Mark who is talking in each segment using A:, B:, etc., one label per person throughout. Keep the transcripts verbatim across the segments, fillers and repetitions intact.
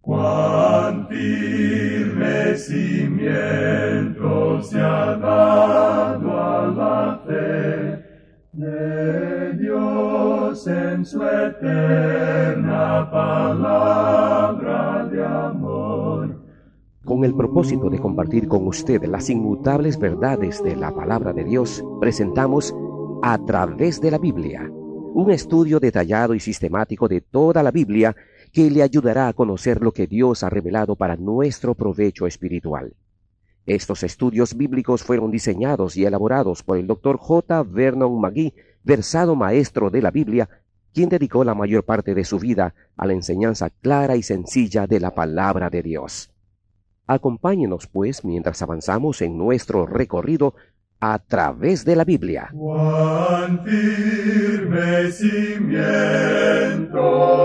A: Cuán firme cimiento se ha dado a la fe de Dios en su eterna palabra de amor.
B: Con el propósito de compartir con usted las inmutables verdades de la palabra de Dios, presentamos A Través de la Biblia, un estudio detallado y sistemático de toda la Biblia que le ayudará a conocer lo que Dios ha revelado para nuestro provecho espiritual. Estos estudios bíblicos fueron diseñados y elaborados por el doctor J. Vernon McGee, versado maestro de la Biblia, quien dedicó la mayor parte de su vida a la enseñanza clara y sencilla de la palabra de Dios. Acompáñenos, pues, mientras avanzamos en nuestro recorrido a través de la Biblia.
A: Cuán firme cimiento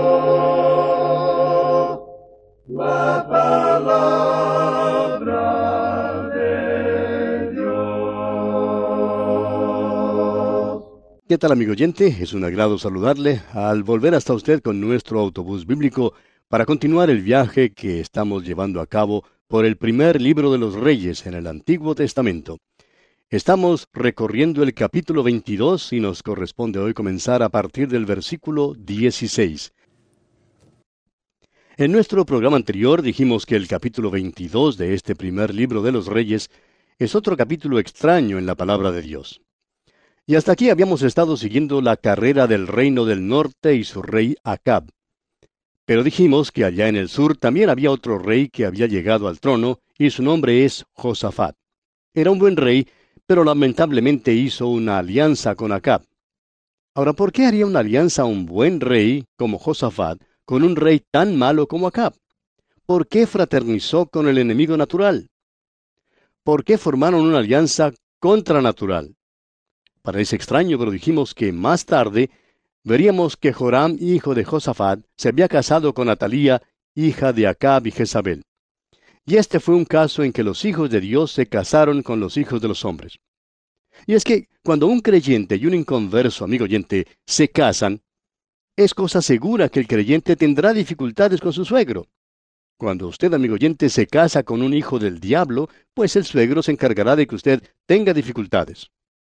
A: la palabra de Dios.
C: ¿Qué tal, amigo oyente? Es un agrado saludarle al volver hasta usted con nuestro autobús bíblico para continuar el viaje que estamos llevando a cabo por el primer libro de los Reyes en el Antiguo Testamento. Estamos recorriendo el capítulo veintidós y nos corresponde hoy comenzar a partir del versículo dieciséis. En nuestro programa anterior dijimos que el capítulo veintidós de este primer libro de los Reyes es otro capítulo extraño en la palabra de Dios. Y hasta aquí habíamos estado siguiendo la carrera del reino del norte y su rey Acab. Pero dijimos que allá en el sur también había otro rey que había llegado al trono y su nombre es Josafat. Era un buen rey, pero lamentablemente hizo una alianza con Acab. Ahora, ¿por qué haría una alianza un buen rey como Josafat con un rey tan malo como Acab? ¿Por qué fraternizó con el enemigo natural? ¿Por qué formaron una alianza contranatural? Parece extraño, pero dijimos que más tarde veríamos que Joram, hijo de Josafat, se había casado con Atalía, hija de Acab y Jezabel. Y este fue un caso en que los hijos de Dios se casaron con los hijos de los hombres. Y es que cuando un creyente y un inconverso, amigo oyente, se casan, es cosa segura que el creyente tendrá dificultades con su suegro. Cuando usted, amigo oyente, se casa con un hijo del diablo, pues el suegro se encargará de que usted tenga dificultades.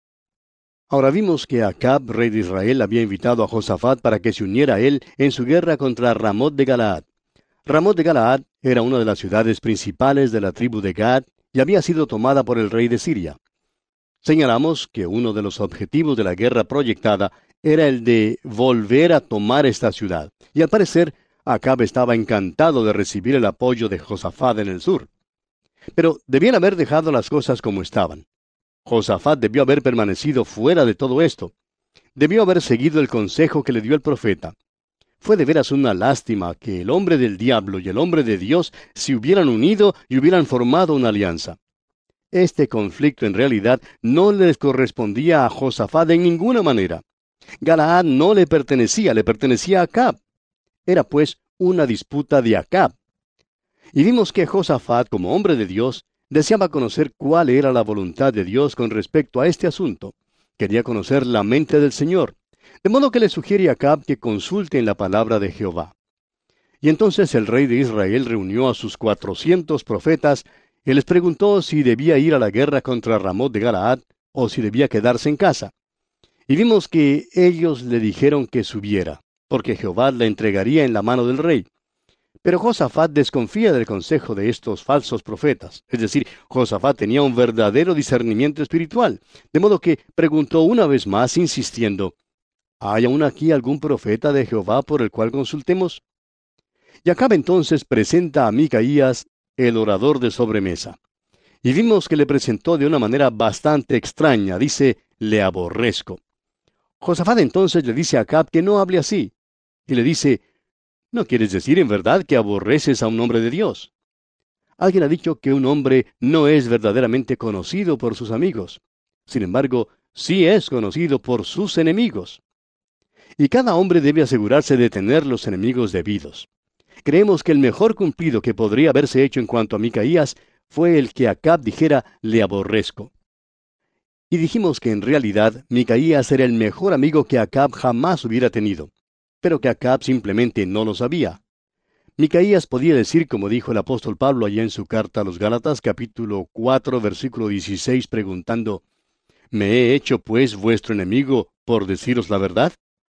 C: Ahora vimos que Acab, rey de Israel, había invitado a Josafat para que se uniera a él en su guerra contra Ramot de Galaad. Ramot de Galaad era una de las ciudades principales de la tribu de Gad y había sido tomada por el rey de Siria. Señalamos que uno de los objetivos de la guerra proyectada era el de volver a tomar esta ciudad, y al parecer Acab estaba encantado de recibir el apoyo de Josafat en el sur. Pero debían haber dejado las cosas como estaban. Josafat debió haber permanecido fuera de todo esto. Debió haber seguido el consejo que le dio el profeta. Fue de veras una lástima que el hombre del diablo y el hombre de Dios se hubieran unido y hubieran formado una alianza. Este conflicto en realidad no les correspondía a Josafat en ninguna manera. Galaad no le pertenecía, le pertenecía a Acab. Era pues una disputa de Acab. Y vimos que Josafat, como hombre de Dios, deseaba conocer cuál era la voluntad de Dios con respecto a este asunto. Quería conocer la mente del Señor. De modo que le sugiere a Acab que consulte en la palabra de Jehová. Y entonces el rey de Israel reunió a sus cuatrocientos profetas y les preguntó si debía ir a la guerra contra Ramot de Galaad o si debía quedarse en casa. Y vimos que ellos le dijeron que subiera, porque Jehová la entregaría en la mano del rey. Pero Josafat desconfía del consejo de estos falsos profetas. Es decir, Josafat tenía un verdadero discernimiento espiritual, de modo que preguntó una vez más, insistiendo, ¿hay aún aquí algún profeta de Jehová por el cual consultemos? Y Acab entonces presenta a Micaías, el orador de sobremesa. Y vimos que le presentó de una manera bastante extraña. Dice, le aborrezco. Josafat entonces le dice a Acab que no hable así. Y le dice, ¿no quieres decir en verdad que aborreces a un hombre de Dios? Alguien ha dicho que un hombre no es verdaderamente conocido por sus amigos. Sin embargo, sí es conocido por sus enemigos. Y cada hombre debe asegurarse de tener los enemigos debidos. Creemos que el mejor cumplido que podría haberse hecho en cuanto a Micaías fue el que Acab dijera, le aborrezco. Y dijimos que en realidad Micaías era el mejor amigo que Acab jamás hubiera tenido, pero que Acab simplemente no lo sabía. Micaías podía decir, como dijo el apóstol Pablo allá en su carta a los Gálatas, capítulo cuatro, versículo dieciséis, preguntando, ¿me he hecho pues vuestro enemigo por deciros la verdad?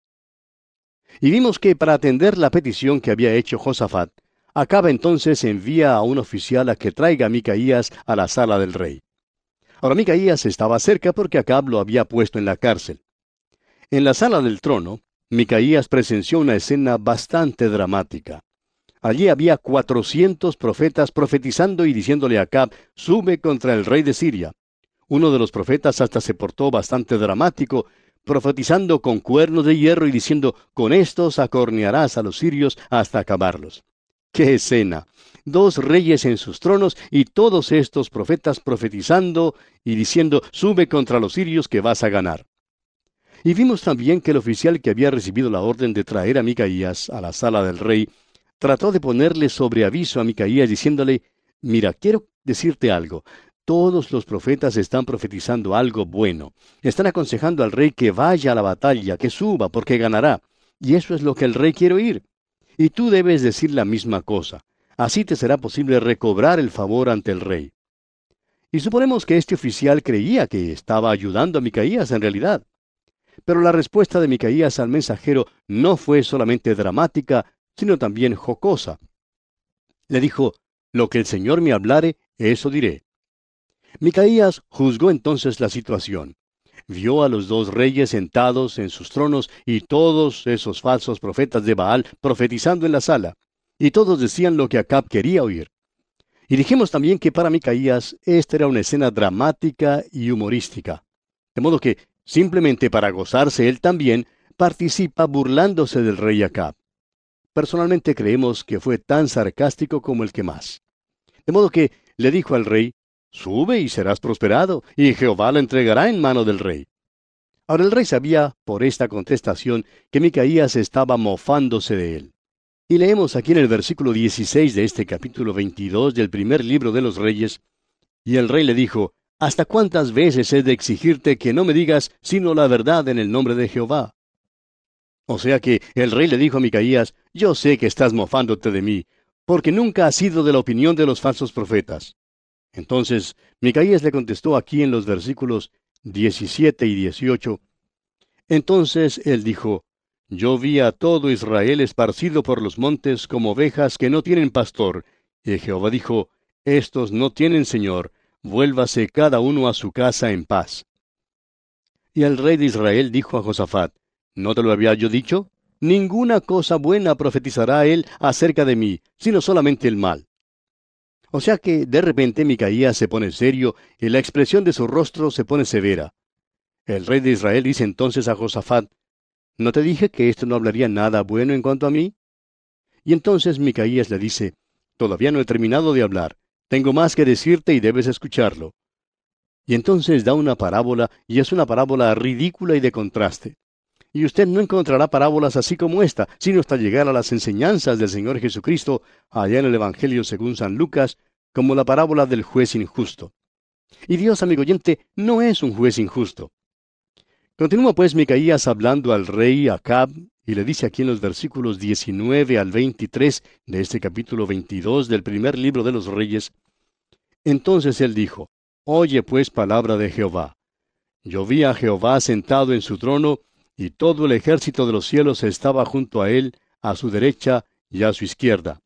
C: Y vimos que para atender la petición que había hecho Josafat, Acab entonces envía a un oficial a que traiga a Micaías a la sala del rey. Ahora Micaías estaba cerca porque Acab lo había puesto en la cárcel. En la sala del trono, Micaías presenció una escena bastante dramática. Allí había cuatrocientos profetas profetizando y diciéndole a Acab, sube contra el rey de Siria. Uno de los profetas hasta se portó bastante dramático, profetizando con cuernos de hierro y diciendo, con estos acornearás a los sirios hasta acabarlos. ¡Qué escena! Dos reyes en sus tronos y todos estos profetas profetizando y diciendo, sube contra los sirios que vas a ganar. Y vimos también que el oficial que había recibido la orden de traer a Micaías a la sala del rey, trató de ponerle sobre aviso a Micaías diciéndole, mira, quiero decirte algo. Todos los profetas están profetizando algo bueno. Están aconsejando al rey que vaya a la batalla, que suba, porque ganará. Y eso es lo que el rey quiere oír. Y tú debes decir la misma cosa. Así te será posible recobrar el favor ante el rey. Y suponemos que este oficial creía que estaba ayudando a Micaías en realidad. Pero la respuesta de Micaías al mensajero no fue solamente dramática, sino también jocosa. Le dijo, lo que el Señor me hablare, eso diré. Micaías juzgó entonces la situación. Vio a los dos reyes sentados en sus tronos y todos esos falsos profetas de Baal profetizando en la sala. Y todos decían lo que Acab quería oír. Y dijimos también que para Micaías esta era una escena dramática y humorística. De modo que, simplemente para gozarse él también, participa burlándose del rey Acab. Personalmente creemos que fue tan sarcástico como el que más. De modo que le dijo al rey, sube y serás prosperado, y Jehová lo entregará en mano del rey. Ahora el rey sabía, por esta contestación, que Micaías estaba mofándose de él. Y leemos aquí en el versículo dieciséis de este capítulo veintidós del primer libro de los Reyes, y el rey le dijo, ¿hasta cuántas veces he de exigirte que no me digas sino la verdad en el nombre de Jehová? O sea que el rey le dijo a Micaías, yo sé que estás mofándote de mí, porque nunca has sido de la opinión de los falsos profetas. Entonces, Micaías le contestó aquí en los versículos diecisiete y dieciocho, entonces él dijo, yo vi a todo Israel esparcido por los montes como ovejas que no tienen pastor, y Jehová dijo, estos no tienen señor, vuélvase cada uno a su casa en paz. Y el rey de Israel dijo a Josafat, ¿no te lo había yo dicho? Ninguna cosa buena profetizará él acerca de mí, sino solamente el mal. O sea que de repente Micaías se pone serio y la expresión de su rostro se pone severa. El rey de Israel dice entonces a Josafat, ¿no te dije que esto no hablaría nada bueno en cuanto a mí? Y entonces Micaías le dice, todavía no he terminado de hablar, tengo más que decirte y debes escucharlo. Y entonces da una parábola, y es una parábola ridícula y de contraste. Y usted no encontrará parábolas así como esta, sino hasta llegar a las enseñanzas del Señor Jesucristo, allá en el Evangelio según San Lucas, como la parábola del juez injusto. Y Dios, amigo oyente, no es un juez injusto. Continúa pues Micaías hablando al rey Acab, y le dice aquí en los versículos diecinueve al veintitrés de este capítulo veintidós del primer libro de los Reyes, entonces él dijo, oye pues palabra de Jehová. Yo vi a Jehová sentado en su trono, y todo el ejército de los cielos estaba junto a él, a su derecha y a su izquierda.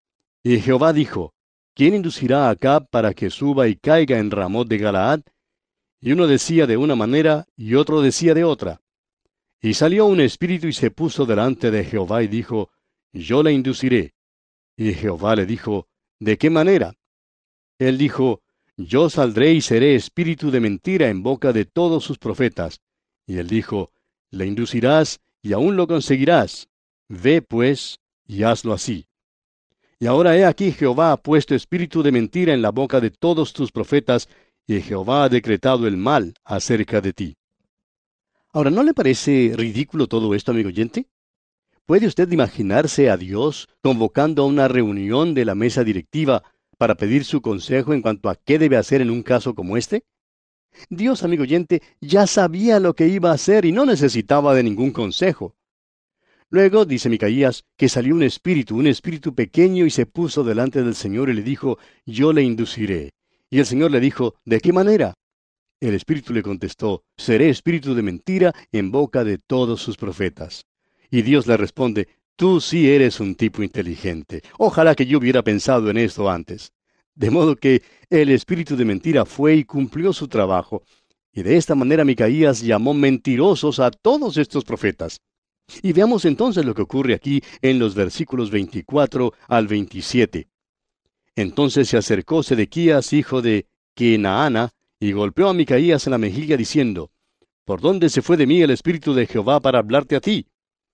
C: Y Jehová dijo, ¿quién inducirá a Acab para que suba y caiga en Ramot de Galaad? Y uno decía de una manera, y otro decía de otra. Y salió un espíritu y se puso delante de Jehová y dijo, yo le induciré. Y Jehová le dijo, ¿de qué manera? Él dijo, yo saldré y seré espíritu de mentira en boca de todos sus profetas. Y él dijo, le inducirás y aún lo conseguirás. Ve pues y hazlo así. Y ahora he aquí Jehová ha puesto espíritu de mentira en la boca de todos tus profetas, y Jehová ha decretado el mal acerca de ti. Ahora, ¿no le parece ridículo todo esto, amigo oyente? ¿Puede usted imaginarse a Dios convocando a una reunión de la mesa directiva para pedir su consejo en cuanto a qué debe hacer en un caso como este? Dios, amigo oyente, ya sabía lo que iba a hacer y no necesitaba de ningún consejo. Luego, dice Micaías, que salió un espíritu, un espíritu pequeño, y se puso delante del Señor y le dijo, yo le induciré. Y el Señor le dijo, ¿de qué manera? El espíritu le contestó, seré espíritu de mentira en boca de todos sus profetas. Y Dios le responde, tú sí eres un tipo inteligente. Ojalá que yo hubiera pensado en esto antes. De modo que el espíritu de mentira fue y cumplió su trabajo. Y de esta manera Micaías llamó mentirosos a todos estos profetas. Y veamos entonces lo que ocurre aquí en los versículos veinticuatro al veintisiete. Entonces se acercó Sedequías, hijo de Kenaana, y golpeó a Micaías en la mejilla, diciendo, ¿por dónde se fue de mí el espíritu de Jehová para hablarte a ti?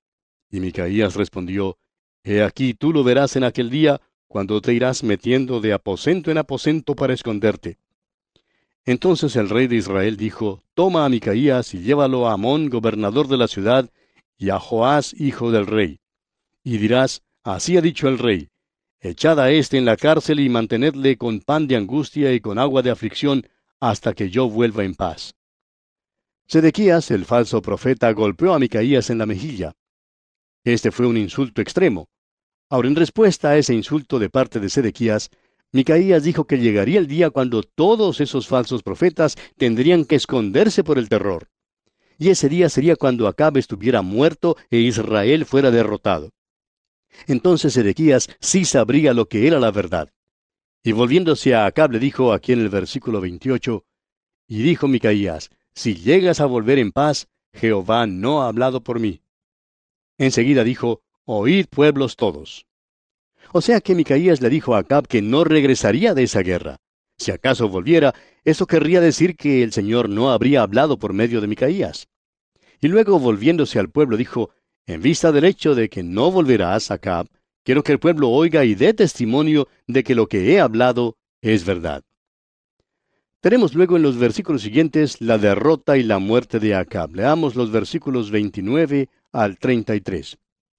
C: Y Micaías respondió, he aquí tú lo verás en aquel día, cuando te irás metiendo de aposento en aposento para esconderte. Entonces el rey de Israel dijo, toma a Micaías y llévalo a Amón, gobernador de la ciudad, y a Joás, hijo del rey. Y dirás, así ha dicho el rey, echad a éste en la cárcel y mantenedle con pan de angustia y con agua de aflicción, hasta que yo vuelva en paz. Sedequías, el falso profeta, golpeó a Micaías en la mejilla. Este fue un insulto extremo. Ahora, en respuesta a ese insulto de parte de Sedequías, Micaías dijo que llegaría el día cuando todos esos falsos profetas tendrían que esconderse por el terror. Y ese día sería cuando Acab estuviera muerto e Israel fuera derrotado. Entonces Sedequías sí sabría lo que era la verdad. Y volviéndose a Acab le dijo aquí en el versículo veintiocho, y dijo Micaías, si llegas a volver en paz, Jehová no ha hablado por mí. Enseguida dijo, oíd pueblos todos. O sea que Micaías le dijo a Acab que no regresaría de esa guerra. Si acaso volviera, eso querría decir que el Señor no habría hablado por medio de Micaías. Y luego, volviéndose al pueblo, dijo, en vista del hecho de que no volverás, Acab, quiero que el pueblo oiga y dé testimonio de que lo que he hablado es verdad. Tenemos luego en los versículos siguientes la derrota y la muerte de Acab. Leamos los versículos veintinueve al treinta y tres.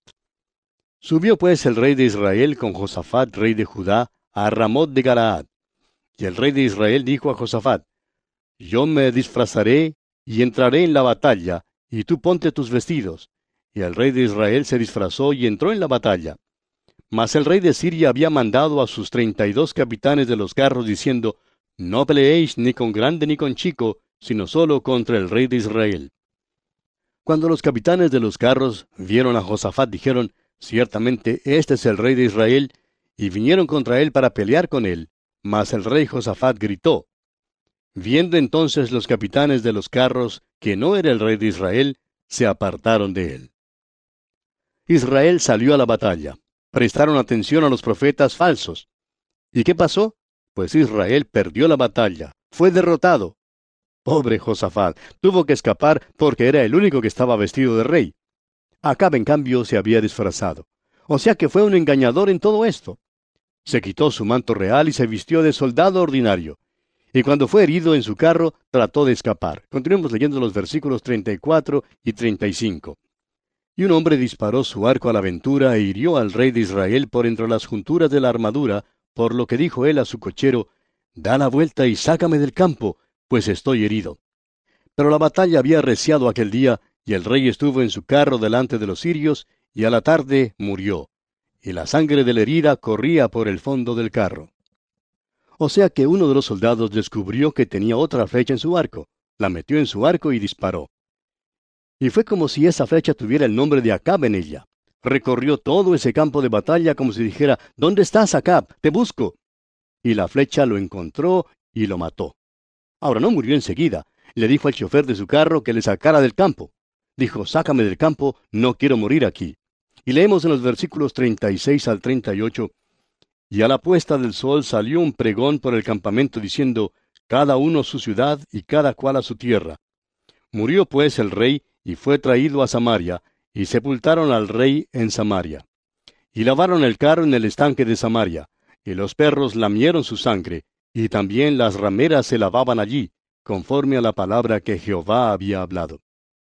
C: Subió pues el rey de Israel con Josafat, rey de Judá, a Ramot de Galaad. Y el rey de Israel dijo a Josafat, yo me disfrazaré y entraré en la batalla, y tú ponte tus vestidos. Y el rey de Israel se disfrazó y entró en la batalla. Mas el rey de Siria había mandado a sus treinta y dos capitanes de los carros, diciendo, no peleéis ni con grande ni con chico, sino solo contra el rey de Israel. Cuando los capitanes de los carros vieron a Josafat, dijeron, ciertamente este es el rey de Israel, y vinieron contra él para pelear con él. Mas el rey Josafat gritó. Viendo entonces los capitanes de los carros que no era el rey de Israel, se apartaron de él. Israel salió a la batalla. Prestaron atención a los profetas falsos. ¿Y qué pasó? Pues Israel perdió la batalla. Fue derrotado. Pobre Josafat, tuvo que escapar porque era el único que estaba vestido de rey. Acab, en cambio, se había disfrazado. O sea que fue un engañador en todo esto. Se quitó su manto real y se vistió de soldado ordinario. Y cuando fue herido en su carro, trató de escapar. Continuemos leyendo los versículos treinta y cuatro y treinta y cinco. Y un hombre disparó su arco a la aventura e hirió al rey de Israel por entre las junturas de la armadura, por lo que dijo él a su cochero, da la vuelta y sácame del campo, pues estoy herido. Pero la batalla había arreciado aquel día, y el rey estuvo en su carro delante de los sirios, y a la tarde murió. Y la sangre de la herida corría por el fondo del carro. O sea que uno de los soldados descubrió que tenía otra flecha en su arco, la metió en su arco y disparó. Y fue como si esa flecha tuviera el nombre de Acab en ella. Recorrió todo ese campo de batalla como si dijera, ¿dónde estás, Acab? Te busco. Y la flecha lo encontró y lo mató. Ahora no murió enseguida. Le dijo al chofer de su carro que le sacara del campo. Dijo, sácame del campo, no quiero morir aquí. Y leemos en los versículos treinta y seis al treinta y ocho, y a la puesta del sol salió un pregón por el campamento diciendo, cada uno su ciudad y cada cual a su tierra. Murió pues el rey y fue traído a Samaria, y sepultaron al rey en Samaria. Y lavaron el carro en el estanque de Samaria, y los perros lamieron su sangre, y también las rameras se lavaban allí, conforme a la palabra que Jehová había hablado.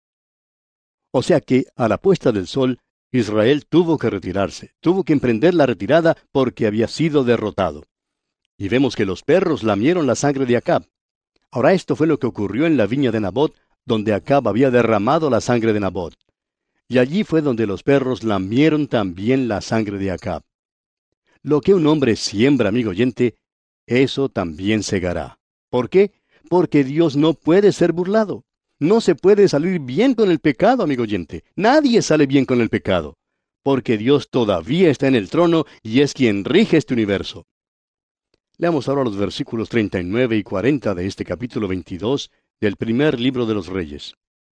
C: O sea que, a la puesta del sol, Israel tuvo que retirarse, tuvo que emprender la retirada porque había sido derrotado. Y vemos que los perros lamieron la sangre de Acab. Ahora esto fue lo que ocurrió en la viña de Nabot, donde Acab había derramado la sangre de Nabot. y allí fue donde los perros lamieron también la sangre de Acab. Lo que un hombre siembra, amigo oyente, eso también segará. ¿Por qué? Porque Dios no puede ser burlado. No se puede salir bien con el pecado, amigo oyente. Nadie sale bien con el pecado, porque Dios todavía está en el trono y es quien rige este universo. Leamos ahora los versículos treinta y nueve y cuarenta de este capítulo veintidós del primer libro de los Reyes.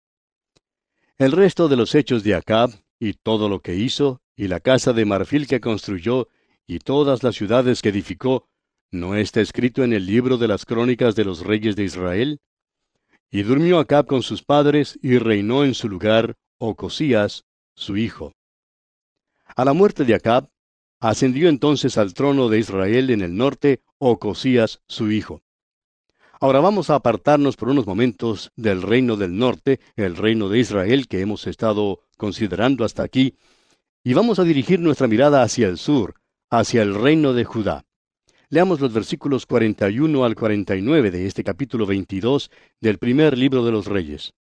C: El resto de los hechos de Acab, y todo lo que hizo, y la casa de marfil que construyó, y todas las ciudades que edificó, ¿no está escrito en el libro de las crónicas de los reyes de Israel? Y durmió Acab con sus padres, y reinó en su lugar Ocosías, su hijo. A la muerte de Acab, ascendió entonces al trono de Israel en el norte Ocosías, su hijo. Ahora vamos a apartarnos por unos momentos del reino del norte, el reino de Israel que hemos estado considerando hasta aquí, y vamos a dirigir nuestra mirada hacia el sur, hacia el reino de Judá. Leamos los versículos cuarenta y uno al cuarenta y nueve de este capítulo veintidós del primer libro de los Reyes.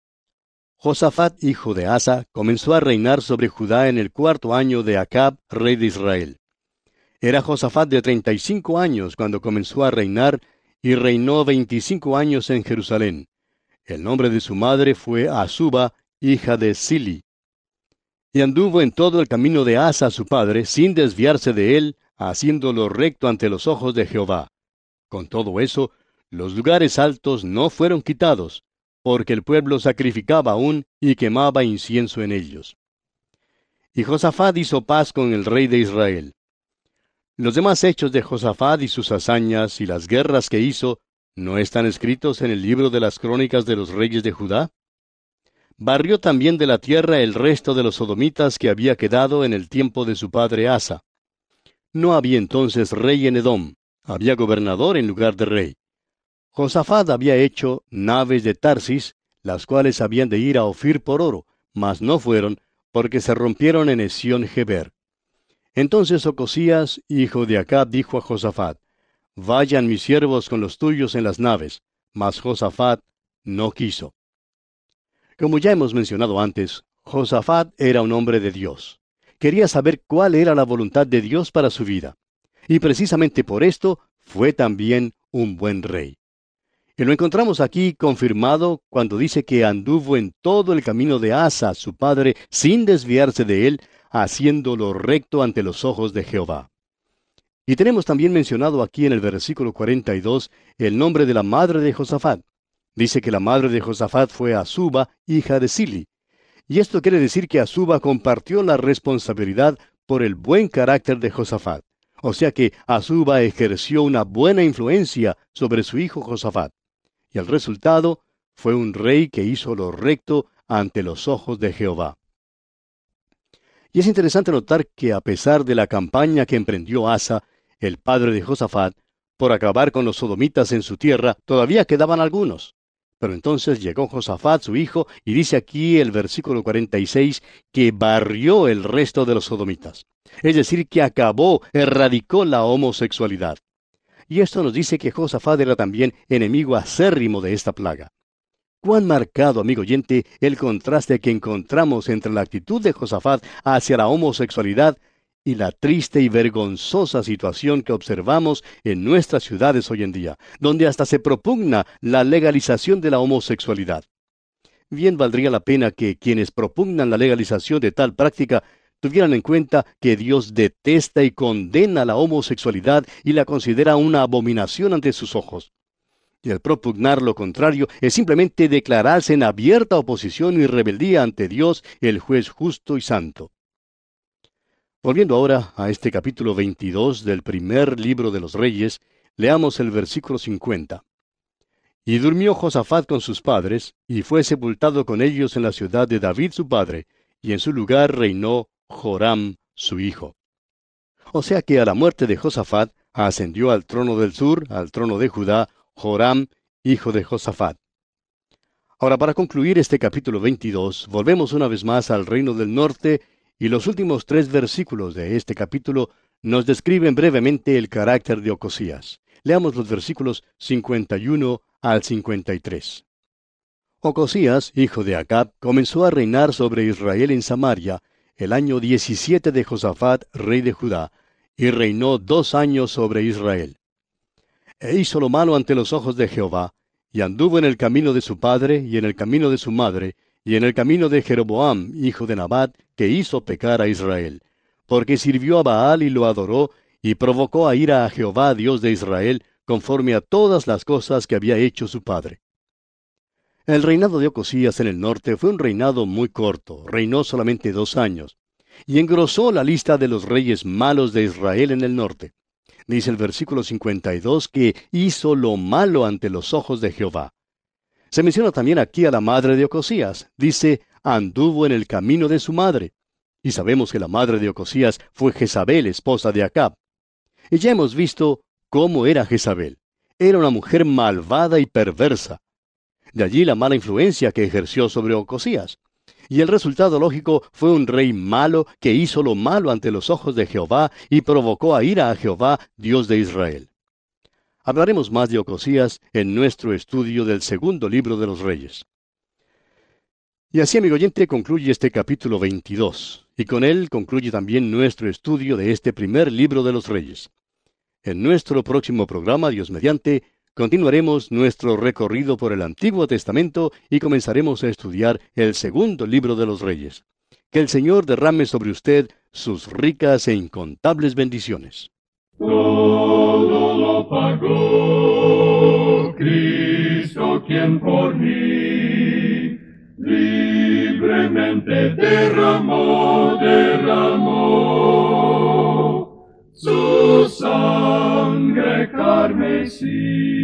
C: Josafat, hijo de Asa, comenzó a reinar sobre Judá en el cuarto año de Acab, rey de Israel. Era Josafat de treinta y cinco años cuando comenzó a reinar, y reinó veinticinco años en Jerusalén. El nombre de su madre fue Azuba, hija de Sili. Y anduvo en todo el camino de Asa su padre, sin desviarse de él, haciéndolo recto ante los ojos de Jehová. Con todo eso, los lugares altos no fueron quitados, porque el pueblo sacrificaba aún y quemaba incienso en ellos. Y Josafat hizo paz con el rey de Israel. Los demás hechos de Josafat y sus hazañas y las guerras que hizo, ¿no están escritos en el libro de las crónicas de los reyes de Judá? Barrió también de la tierra el resto de los sodomitas que había quedado en el tiempo de su padre Asa. No había entonces rey en Edom, había gobernador en lugar de rey. Josafat había hecho naves de Tarsis, las cuales habían de ir a Ofir por oro, mas no fueron, porque se rompieron en Esión-Geber. Entonces Ocosías, hijo de Acab, dijo a Josafat: Vayan mis siervos con los tuyos en las naves. Mas Josafat no quiso. Como ya hemos mencionado antes, Josafat era un hombre de Dios. Quería saber cuál era la voluntad de Dios para su vida. Y precisamente por esto fue también un buen rey. Y lo encontramos aquí confirmado cuando dice que anduvo en todo el camino de Asa, su padre, sin desviarse de él, haciéndolo recto ante los ojos de Jehová. Y tenemos también mencionado aquí en el versículo cuarenta y dos el nombre de la madre de Josafat. Dice que la madre de Josafat fue Azuba, hija de Sili. Y esto quiere decir que Azuba compartió la responsabilidad por el buen carácter de Josafat. O sea que Azuba ejerció una buena influencia sobre su hijo Josafat. Y el resultado fue un rey que hizo lo recto ante los ojos de Jehová. Y es interesante notar que a pesar de la campaña que emprendió Asa, el padre de Josafat, por acabar con los sodomitas en su tierra, todavía quedaban algunos. Pero entonces llegó Josafat, su hijo, y dice aquí el versículo cuarenta y seis, que barrió el resto de los sodomitas. Es decir, que acabó, erradicó la homosexualidad. Y esto nos dice que Josafat era también enemigo acérrimo de esta plaga. Cuán marcado, amigo oyente, el contraste que encontramos entre la actitud de Josafat hacia la homosexualidad y la triste y vergonzosa situación que observamos en nuestras ciudades hoy en día, donde hasta se propugna la legalización de la homosexualidad. Bien valdría la pena que quienes propugnan la legalización de tal práctica tuvieran en cuenta que Dios detesta y condena la homosexualidad y la considera una abominación ante sus ojos. Y el propugnar lo contrario es simplemente declararse en abierta oposición y rebeldía ante Dios, el juez justo y santo. Volviendo ahora a este capítulo veintidós del primer libro de los Reyes, leamos el versículo cincuenta. Y durmió Josafat con sus padres, y fue sepultado con ellos en la ciudad de David su padre, y en su lugar reinó Joram su hijo. O sea que a la muerte de Josafat ascendió al trono del sur, al trono de Judá, Joram, hijo de Josafat. Ahora, para concluir este capítulo veintidós, volvemos una vez más al reino del norte, y los últimos tres versículos de este capítulo nos describen brevemente el carácter de Ocosías. Leamos los versículos cincuenta y uno al cincuenta y tres. Ocosías, hijo de Acab, comenzó a reinar sobre Israel en Samaria el año diecisiete de Josafat, rey de Judá, y reinó dos años sobre Israel. E hizo lo malo ante los ojos de Jehová, y anduvo en el camino de su padre, y en el camino de su madre, y en el camino de Jeroboam, hijo de Nabat, que hizo pecar a Israel, porque sirvió a Baal y lo adoró, y provocó a ira a Jehová, Dios de Israel, conforme a todas las cosas que había hecho su padre. El reinado de Ocosías en el norte fue un reinado muy corto, reinó solamente dos años, y engrosó la lista de los reyes malos de Israel en el norte. Dice el versículo cincuenta y dos que hizo lo malo ante los ojos de Jehová. Se menciona también aquí a la madre de Ocosías. Dice, anduvo en el camino de su madre. Y sabemos que la madre de Ocosías fue Jezabel, esposa de Acab. Y ya hemos visto cómo era Jezabel. Era una mujer malvada y perversa. De allí la mala influencia que ejerció sobre Ocosías. Y el resultado lógico fue un rey malo que hizo lo malo ante los ojos de Jehová y provocó a ira a Jehová, Dios de Israel. Hablaremos más de Ocosías en nuestro estudio del segundo libro de los Reyes. Y así, amigo oyente, concluye este capítulo veintidós, y con él concluye también nuestro estudio de este primer libro de los Reyes. En nuestro próximo programa, Dios mediante, continuaremos nuestro recorrido por el Antiguo Testamento y comenzaremos a estudiar el segundo libro de los Reyes. Que el Señor derrame sobre usted sus ricas e incontables bendiciones.
A: Todo lo pagó Cristo, quien por mí libremente derramó, derramó su sangre carmesí.